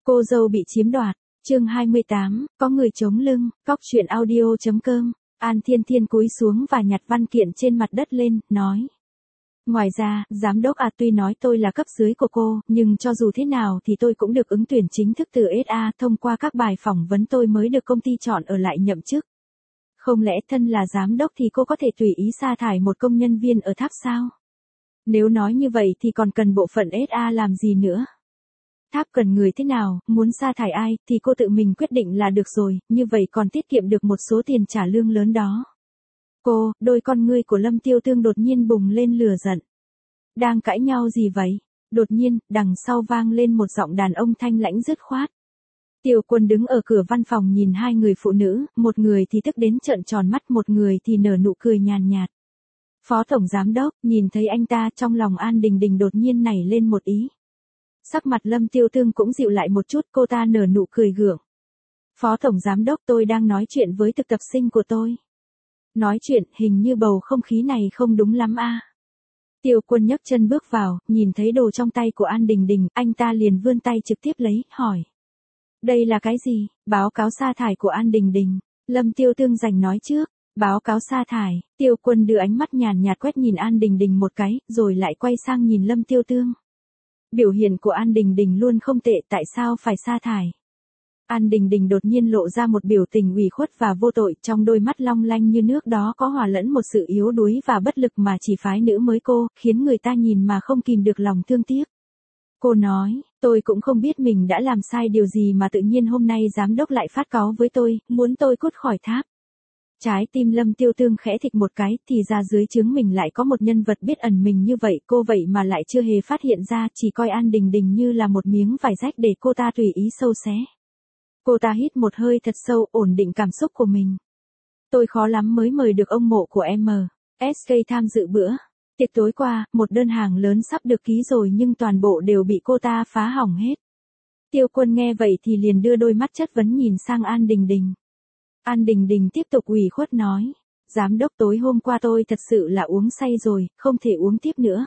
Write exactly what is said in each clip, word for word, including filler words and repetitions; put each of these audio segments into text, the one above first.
Cô dâu bị chiếm đoạt, chương hai mươi tám, có người chống lưng, cóc truyện audio.com, An Thiên Thiên cúi xuống và nhặt văn kiện trên mặt đất lên, nói. Ngoài ra, giám đốc à tuy nói tôi là cấp dưới của cô, nhưng cho dù thế nào thì tôi cũng được ứng tuyển chính thức từ ét a, thông qua các bài phỏng vấn tôi mới được công ty chọn ở lại nhậm chức. Không lẽ thân là giám đốc thì cô có thể tùy ý sa thải một công nhân viên ở tháp sao? Nếu nói như vậy thì còn cần bộ phận ét a làm gì nữa? Tháp cần người thế nào, muốn sa thải ai, thì cô tự mình quyết định là được rồi, như vậy còn tiết kiệm được một số tiền trả lương lớn đó. Cô, đôi con ngươi của Lâm Tiêu Tương đột nhiên bùng lên lửa giận. Đang cãi nhau gì vậy? Đột nhiên, đằng sau vang lên một giọng đàn ông thanh lãnh dứt khoát. Tiêu Quân đứng ở cửa văn phòng nhìn hai người phụ nữ, một người thì tức đến trợn tròn mắt, một người thì nở nụ cười nhàn nhạt. Phó Tổng Giám Đốc, nhìn thấy anh ta trong lòng An Đình Đình đột nhiên nảy lên một ý. Sắc mặt Lâm Tiêu Tương cũng dịu lại một chút, cô ta nở nụ cười gượng. Phó Tổng Giám Đốc, tôi đang nói chuyện với thực tập sinh của tôi. Nói chuyện, hình như bầu không khí này không đúng lắm a. À. Tiêu Quân nhấc chân bước vào, nhìn thấy đồ trong tay của An Đình Đình, anh ta liền vươn tay trực tiếp lấy, hỏi. Đây là cái gì? Báo cáo sa thải của An Đình Đình. Lâm Tiêu Tương giành nói trước. Báo cáo sa thải. Tiêu Quân đưa ánh mắt nhàn nhạt quét nhìn An Đình Đình một cái, rồi lại quay sang nhìn Lâm Tiêu Tương. Biểu hiện của An Đình Đình luôn không tệ, tại sao phải sa thải? An Đình Đình đột nhiên lộ ra một biểu tình ủy khuất và vô tội, trong đôi mắt long lanh như nước đó có hòa lẫn một sự yếu đuối và bất lực mà chỉ phái nữ mới cô, khiến người ta nhìn mà không kìm được lòng thương tiếc. Cô nói, tôi cũng không biết mình đã làm sai điều gì mà tự nhiên hôm nay giám đốc lại phát cáu với tôi, muốn tôi cút khỏi tháp. Trái tim Lâm Tiêu Tương khẽ thịch một cái, thì ra dưới trướng mình lại có một nhân vật biết ẩn mình như vậy, cô vậy mà lại chưa hề phát hiện ra, chỉ coi An Đình Đình như là một miếng vải rách để cô ta tùy ý sâu xé. Cô ta hít một hơi thật sâu, ổn định cảm xúc của mình. Tôi khó lắm mới mời được ông mộ của em ét ca tham dự bữa tiệc tối qua, một đơn hàng lớn sắp được ký rồi nhưng toàn bộ đều bị cô ta phá hỏng hết. Tiêu Quân nghe vậy thì liền đưa đôi mắt chất vấn nhìn sang An Đình Đình. An Đình Đình tiếp tục ủy khuất nói, giám đốc tối hôm qua tôi thật sự là uống say rồi, không thể uống tiếp nữa.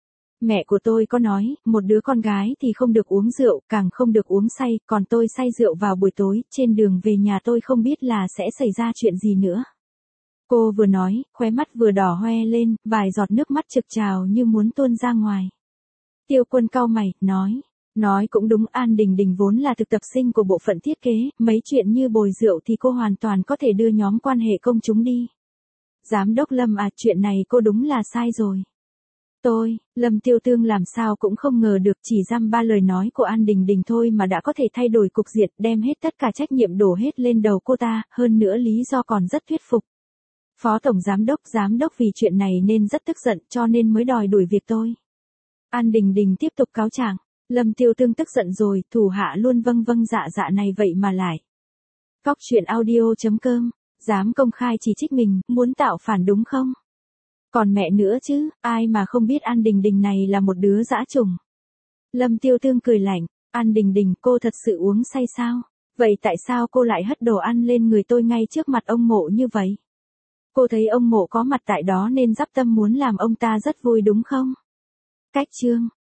Mẹ của tôi có nói, một đứa con gái thì không được uống rượu, càng không được uống say, còn tôi say rượu vào buổi tối, trên đường về nhà tôi không biết là sẽ xảy ra chuyện gì nữa. Cô vừa nói, khóe mắt vừa đỏ hoe lên, vài giọt nước mắt trực trào như muốn tuôn ra ngoài. Tiêu Quân cau mày, nói. Nói cũng đúng, An Đình Đình vốn là thực tập sinh của bộ phận thiết kế, mấy chuyện như bồi rượu thì cô hoàn toàn có thể đưa nhóm quan hệ công chúng đi. Giám đốc Lâm à, chuyện này cô đúng là sai rồi. Tôi, Lâm Tiêu Tương làm sao cũng không ngờ được, chỉ dăm ba lời nói của An Đình Đình thôi mà đã có thể thay đổi cục diện, đem hết tất cả trách nhiệm đổ hết lên đầu cô ta, hơn nữa lý do còn rất thuyết phục. Phó Tổng Giám Đốc, Giám đốc vì chuyện này nên rất tức giận cho nên mới đòi đuổi việc tôi. An Đình Đình tiếp tục cáo trạng. Lâm Tiêu Tương tức giận rồi, thủ hạ luôn vâng vâng dạ dạ này vậy mà lại. Cóc truyện audio.com, dám công khai chỉ trích mình, muốn tạo phản đúng không? Còn mẹ nữa chứ, ai mà không biết An Đình Đình này là một đứa dã trùng. Lâm Tiêu Tương cười lạnh, An Đình Đình, cô thật sự uống say sao? Vậy tại sao cô lại hất đồ ăn lên người tôi ngay trước mặt ông mộ như vậy? Cô thấy ông mộ có mặt tại đó nên dắp tâm muốn làm ông ta rất vui đúng không? Cách chương